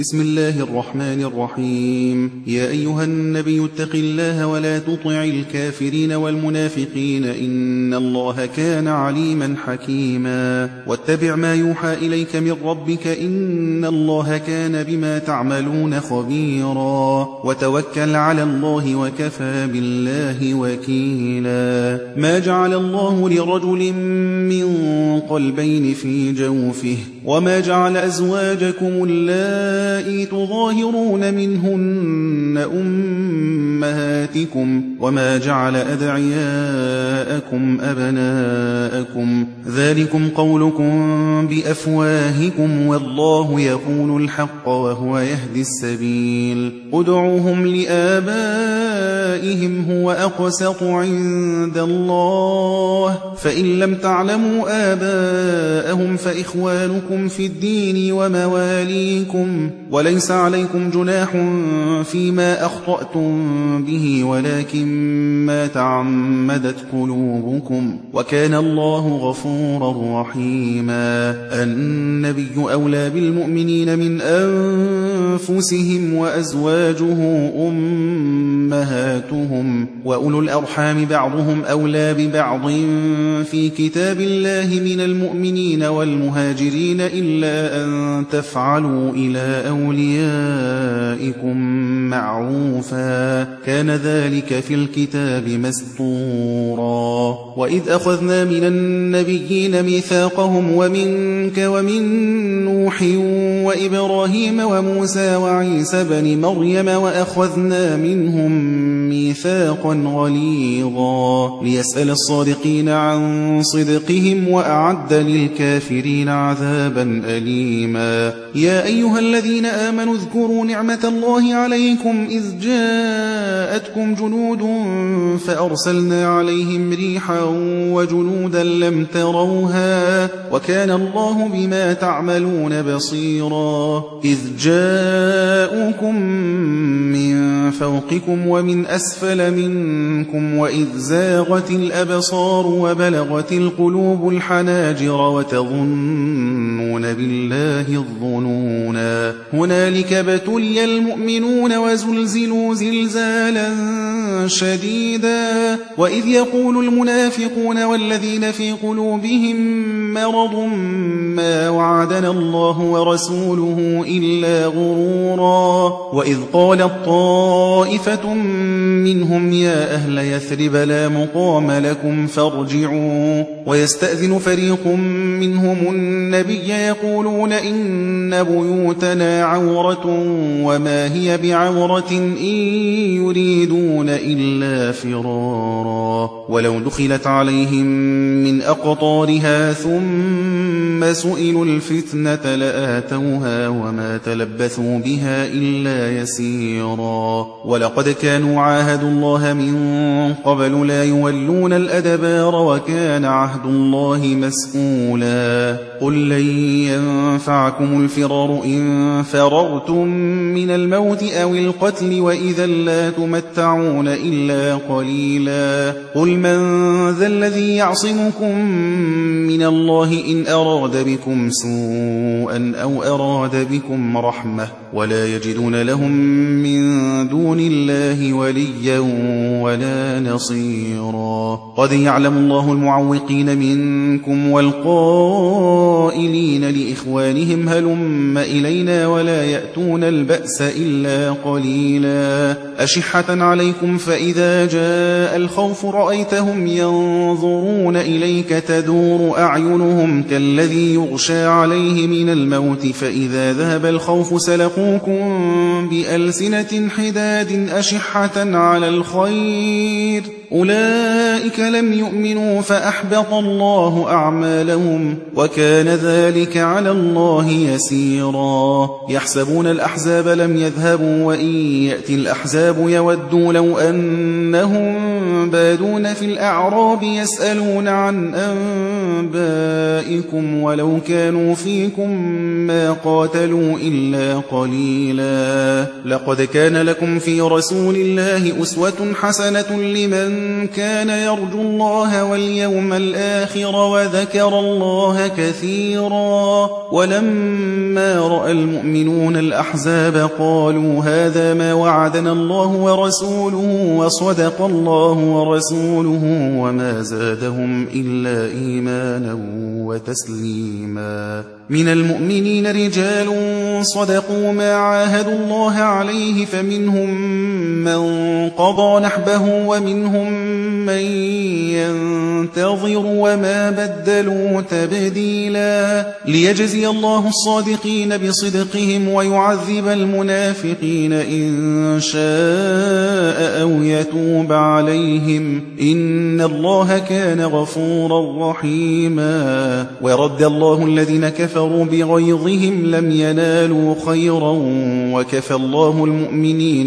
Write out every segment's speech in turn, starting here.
بسم الله الرحمن الرحيم. يا أيها النبي اتق الله ولا تطع الكافرين والمنافقين إن الله كان عليما حكيما. واتبع ما يوحى إليك من ربك إن الله كان بما تعملون خبيرا. وتوكل على الله وكفى بالله وكيلا. ما جعل الله لرجل من قلبين في جوفه وما جعل أزواجكم اللائي تظاهرون منهن أمهاتكم وما جعل أدعياءكم أبناءكم ذلكم قولكم بأفواهكم والله يقول الحق وهو يهدي السبيل. ادعوهم لآبائهم هو أقسط عند الله فإن لم تعلموا آباءهم فإخوانكم في الدين ومواليكم وليس عليكم جناح فيما أخطأتم به ولكن ما تعمدت قلوبكم وكان الله غفورا رحيما. النبي أولى بالمؤمنين من أنفسهم وأزواجه أمهاتهم وأولو الأرحام بعضهم أولى ببعض في كتاب الله من المؤمنين والمهاجرين إلا أن تفعلوا إلى أوليائكم معروفا كان ذلك في الكتاب مسطورا. وإذ أخذنا من النبيين ميثاقهم ومنك ومن نوح وإبراهيم وموسى وعيسى بن مريم وأخذنا منهم ميثاقا غليظا ليسأل الصادقين عن صدقهم وأعد للكافرين عذابا أليما. يا أيها الذين آمنوا اذكروا نعمة الله عليكم إذ جاءتكم جنود فأرسلنا عليهم ريحا وجنودا لم تروها وكان الله بما تعملون بصيرا. إذ جاءوكم من فوقكم ومن أسفل منكم وإذ زاغت الأبصار وبلغت القلوب الحناجر وتظنون بالله الظنونا هنالك ابتلي المؤمنون وزلزلوا زلزالا شديدا. وإذ يقول المنافقون والذين في قلوبهم مرض ما وعدنا الله ورسوله إلا غرورا. وإذ قالت طائفة منهم يا أهل يثرب لا مقام لكم فارجعوا ويستأذن فريق منهم النبي يقولون إن بيوتنا عورة وما هي بعورة إن يريدون إلا فرارا. ولو دخلت عليهم من أقطارها ثم سئلوا الفتنة لآتوها وما تلبثوا بها إلا يسيرا. ولقد كانوا عاهدوا الله من قبل لا يولون الأدبار وكان عهد الله مسؤولا. قل لن ينفعكم الفرار إن فررتم من الموت أو القتل وإذا لا تمتعون إلا قليلا. قل من ذا الذي يعصمكم من الله إن أراد بكم سوءا أو أراد بكم رحمة ولا يجدون لهم من دون الله وليا ولا نصيرا. قد يعلم الله المعوقين منكم والقائلين لإخوانهم هلم إلينا ولا يأتون البأس إلا قليلا. أشحة عليكم فإذا جاء الخوف رأيتهم ينظرون إليك تدور أعينهم كالذي يغشى عليه من الموت فإذا ذهب الخوف سلقوكم بألسنة حداد أشحة على الخير أولئك لم يؤمنوا فأحبط الله أعمالهم وكان ذلك على الله يسيرا. يحسبون الأحزاب لم يذهبوا وإن يأتي الأحزاب يودوا لو أنهم بادون في الأعراب يسألون عن أنبائكم ولو كانوا فيكم ما قاتلوا إلا قليلا. لقد كان لكم في رسول الله أسوة حسنة لمن كان يرجو الله واليوم الآخر وذكر الله كثيرا. ولما رأى المؤمنون الأحزاب قالوا هذا ما وعدنا الله ورسوله وصدق الله ورسوله وما زادهم إلا إيمانا وتسليما. من المؤمنين رجال صدقوا ما عاهدوا الله عليه فمنهم من قضى نحبه ومنهم من ينتظر وما بدلوا تبديلا. ليجزي الله الصادقين بصدقهم ويعذب المنافقين إن شاء أو يتوب عليهم إن الله كان غفورا رحيما. ورد الله الذين كفروا بغيظهم لم ينالوا خيرا وكفى الله المؤمنين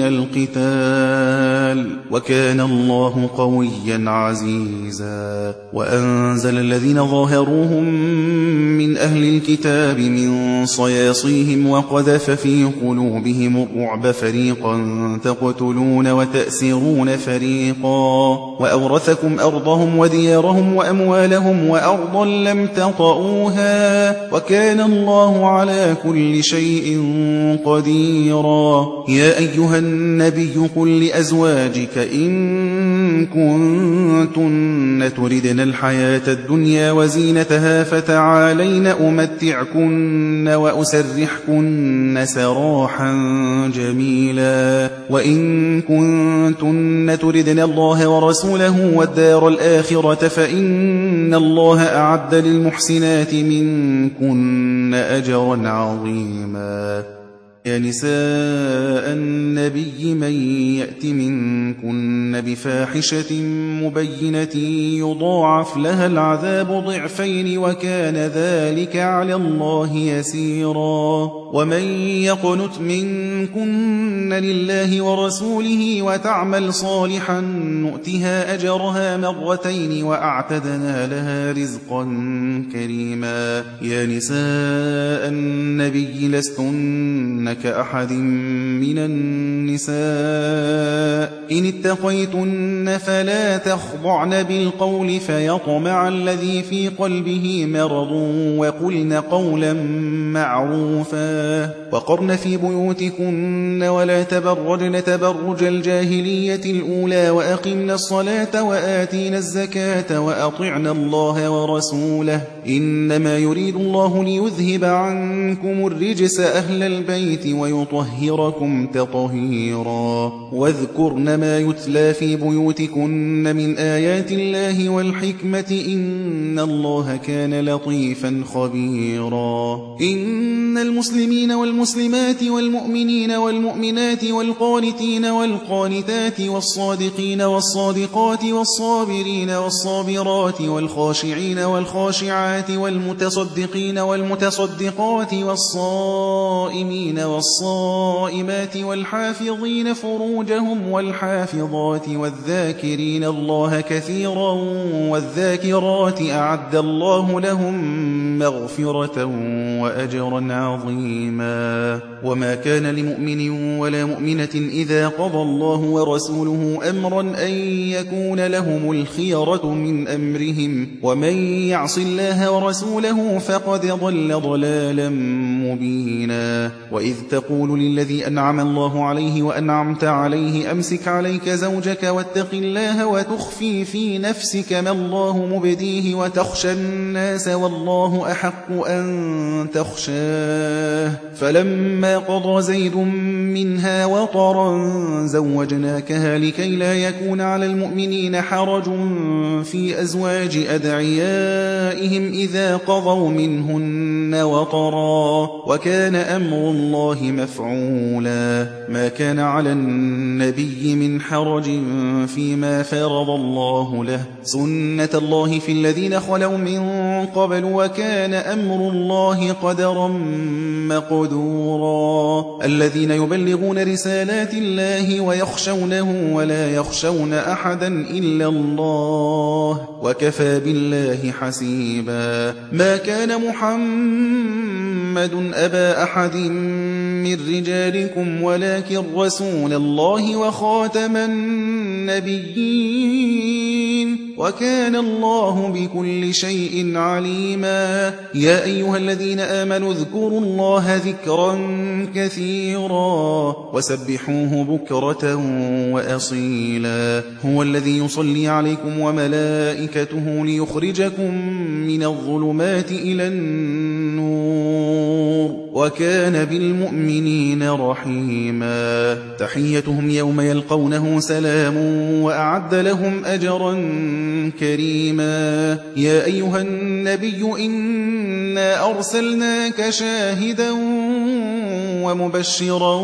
القتال وكان الله قويا عزيزا. وأنزل الذين ظاهروهم من أهل الكتاب من صياصيهم وقذف في قلوبهم الرعب فريقا تقتلون وتأسرون فريقا وأورثكم أرضهم وديارهم وأموالهم وأرضا لم تطئوها وكان الله على كل شيء قديرا. يا أيها النبي قل لأزواجك إن كنتن تردن الحياة الدنيا وزينتها فتعالين أمتعكن وأسرحكن سراحا جميلا. وإن كنتن تردن الله ورسوله والدار الآخرة فإن الله أعد للمحسنات منكن أجرا عظيما. يا نساء النبي من يأت منكن بفاحشة مبينة يضاعف لها العذاب ضعفين وكان ذلك على الله يسيرا. ومن يقنت منكن لله ورسوله وتعمل صالحا نؤتها أجرها مرتين وأعتدنا لها رزقا كريما. يا نساء النبي لستن كأحد من النساء إن اتقيتن فلا تخضعن بالقول فيطمع الذي في قلبه مرض وقلن قولا معروفا. وقرن في بيوتكن ولا تبرجن تبرج الجاهلية الأولى وأقمن الصلاة وآتين الزكاة وأطعن الله ورسوله إنما يريد الله ليذهب عنكم الرجس أهل البيت ويطهركم تطهيرا. واذكرن ما يتلى في بيوتكن من آيات الله والحكمة إن الله كان لطيفا خبيرا. إن المسلمين والمسلمات والمؤمنين والمؤمنات والقانتين والقانتات والصادقين والصادقات والصابرين والصابرات والخاشعين والخاشعات والمتصدقين والمتصدقات والصائمين والصائمات والحافظين فروجهم والحافظات والذاكرين الله كثيرا والذاكرات أعد الله لهم مغفرة وأجرا عظيما. وما كان لمؤمن ولا مؤمنة إذا قضى الله ورسوله أمرا أن يكون لهم الخيرة من أمرهم ومن يعص الله ورسوله فقد ضل ضلالا مبينا. وإذ تقول للذي أنعم الله عليه وأنعمت عليه أمسك عليك زوجك واتق الله وتخفي في نفسك ما الله مبديه وتخشى الناس والله أحق أن تخشاه فلما قضى زيد منها وطرا زوجناكها لكي لا يكون على المؤمنين حرج في أزواج أدعيائهم إذا قضوا منهن وطرا وكان أمر الله مفعولا. ما كان على النبي من حرج فيما فرض الله له سنة الله في الذين خلوا من قبل وكان أمر الله قدرا مقدورا. الذين يبلغون رسالات الله ويخشونه ولا يخشون أحدا إلا الله وكفى بالله حسيبا. ما كان محمد أبا أحد من رجالكم ولكن رسول الله وخاتم النبيين وكان الله بكل شيء عليما يا أيها الذين آمنوا اذكروا الله ذكرا كثيرا وسبحوه بكرة وأصيلا هو الذي يصلي عليكم وملائكته ليخرجكم من الظلمات إلى النور وكان بالمؤمنين رحيما تحيتهم يوم يلقونه سلام وأعد لهم أجرا كريما يا أيها النبي إنا أرسلناك شاهدا ومبشرا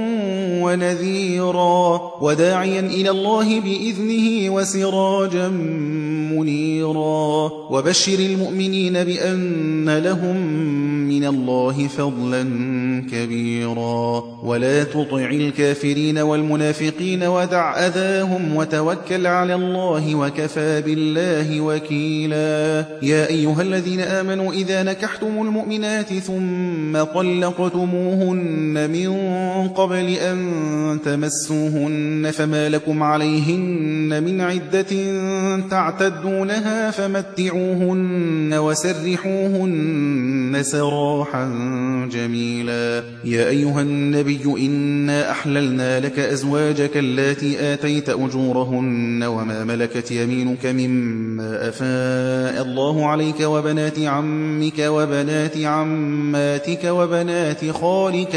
ونذيرا وداعيا إلى الله بإذنه وسراجا منيرا وبشر المؤمنين بأن لهم من الله فضلا كبيرا ولا تطع الكافرين والمنافقين ودع أذاهم وتوكل على الله وكفى بالله وكيلا يا أيها الذين آمنوا إذا نكحتم المؤمنات ثم طلقتموهن من قبل أن تمسوهن فما لكم عليهن من عدة تعتدونها فمتعوهن وسرحوهن سراحا جميلا يا أيها النبي إنا أحللنا لك أزواجك اللاتي آتيت أجورهن وما ملكت يمينك مما أفاء الله عليك وبنات عمك وبنات عماتك وبنات خالك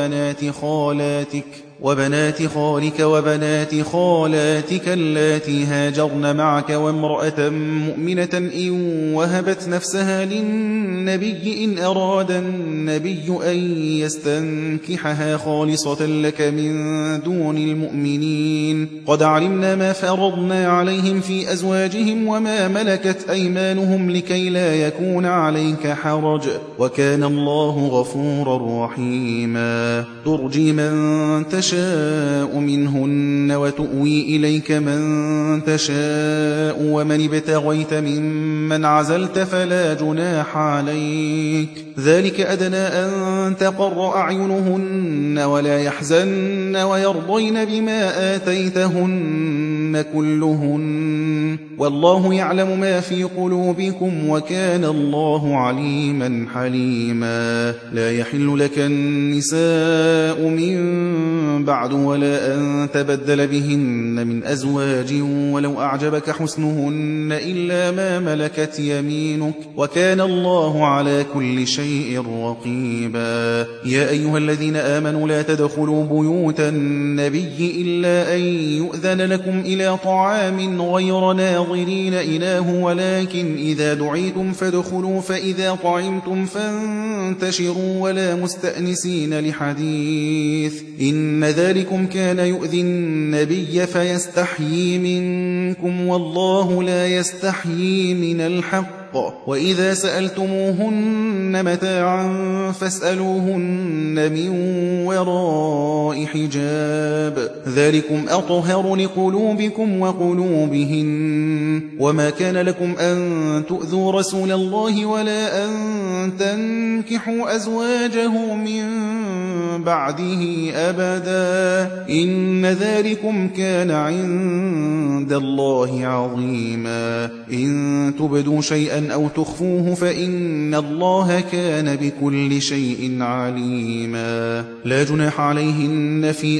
وبنات خالاتك اللاتي هاجرن معك وامرأة مؤمنة إن وهبت نفسها للنبي إن أراد النبي أن يستنكحها خالصة لك من دون المؤمنين قد علمنا ما فرضنا عليهم في أزواجهم وما ملكت أيمانهم لكي لا يكون عليك حرج وكان الله غفورا رحيما ترجي من تشاء منهن وتؤوي إليك من تشاء ومن ابتغيت ممن عزلت فلا جناح عليك ذلك أدنى أن تقر أعينهن ولا يحزن ويرضين بما آتيتهن كلهن والله يعلم ما في قلوبكم وكان الله عليما حليما لا يحل لك النساء من بعد ولا أن تبدل بهن من أزواج ولو أعجبك حسنهن إلا ما ملكت يمينك وكان الله على كل شيء رقيبا يا أيها الذين آمنوا لا تدخلوا بيوت النبي إلا أن يؤذن لكم إلى طعام غير ناظرين إناه ولكن إذا دعيتم فادخلوا فإذا طعمتم فانتشروا ولا مستأنسين لحديث إن ذلكم كان يؤذي النبي فيستحيي منكم والله لا يستحيي من الحق وإذا سألتموهن متاعا فاسألوهن من وراء حجاب ذلكم أطهر لقلوبكم وقلوبهن وما كان لكم أن تؤذوا رسول الله ولا أن تنكحوا أزواجه من بعده أبدا إن ذلكم كان عند الله عظيما إن تبدوا شيئا أو تخفوه فإن الله كان بكل شيء عليما لا جناح عليهن في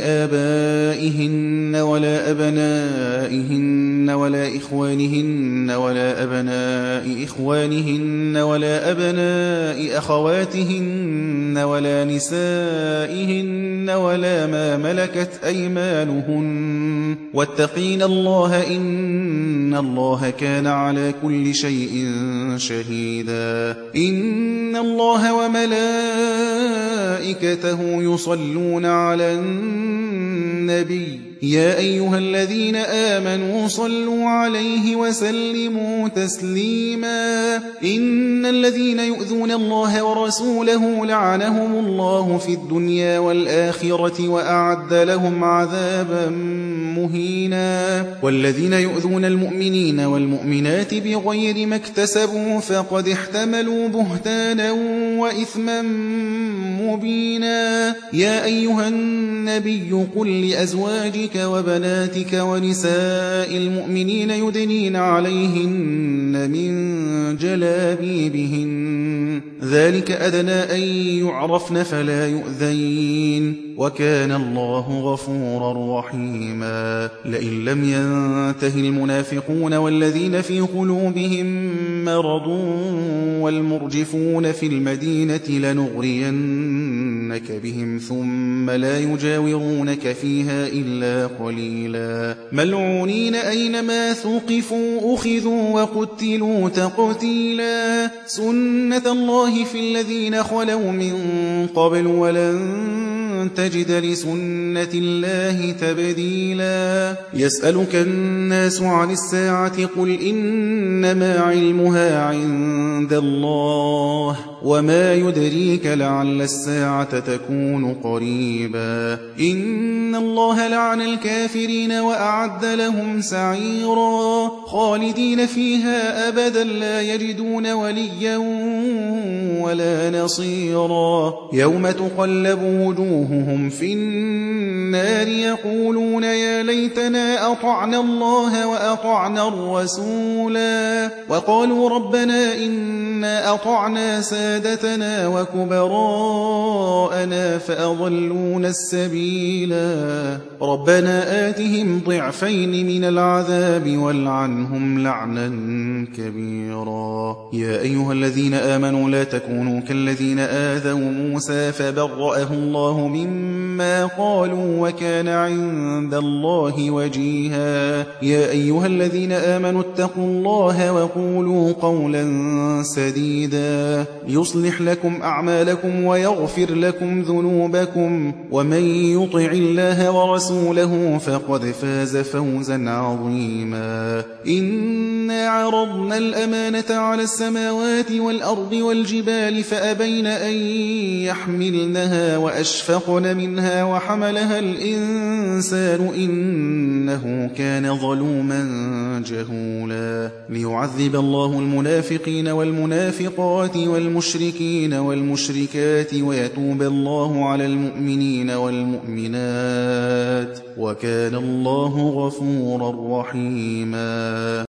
آبائهن ولا أبنائهن ولا إخوانهن ولا أبناء إخوانهن ولا أبناء أخواتهن ولا نسائهن ولا ما ملكت أيمانهن واتقين الله إن الله كان على كل شيء شهيدا إن الله وملائكته يصلون على النبي النبي يا أيها الذين آمنوا صلوا عليه وسلموا تسليما إن الذين يؤذون الله ورسوله لعنهم الله في الدنيا والآخرة وأعد لهم عذابا مهينا والذين يؤذون المؤمنين والمؤمنات بغير ما اكتسبوا فقد احتملوا بهتانا وإثما مبينا يا أيها النبي قل لأزواجك وبناتك ونساء المؤمنين يدنين عليهن من جلابيبهن ذلك أدنى أن يعرفن فلا يؤذين وكان الله غفورا رحيما لئن لم ينته المنافقون والذين في قلوبهم مرض والمرجفون في المدينة لنغرينك بهم ثم لا يجاورونك فيها إلا قليلا ملعونين أينما ثقفوا أخذوا وقتلوا تقتيلا سنة الله في الذين خلوا من قبل ولن تجد لسنة الله تبديلا يسألك الناس عن الساعة قل إنما علمها عند الله وما يدريك لعل الساعة تكون قريبا إن الله لعن الكافرين وأعد لهم سعيرا خالدين فيها أبدا لا يجدون وليا ولا نصيرا يوم تقلب وجوههم في النار يقولون يا ليتنا أطعنا الله وأطعنا الرسولا وقالوا ربنا إنا أطعنا سادتنا وكبراءنا فأضلونا السبيلا ربنا آتهم ضعفين من العذاب والعنهم لعنا كبيرا يا أيها الذين آمنوا لا تكونوا كالذين آذوا موسى فبرأه الله مما قالوا وكان عند الله وجيها يا أيها الذين آمنوا اتقوا الله وقولوا قولا سديدا يصلح لكم أعمالكم ويغفر لكم ذنوبكم ومن يطع الله ورسوله فقد فاز فوزا عظيما إنا عرضنا الأمانة على السماوات والأرض والجبال فأبين أن يحملنها وأشفقن منها وحملها الإنسان إنه كان ظلوما جهولا ليعذب الله المنافقين والمنافقات والمشركين والمشركات ويتوب الله على المؤمنين والمؤمنات وكان الله غفورا رحيما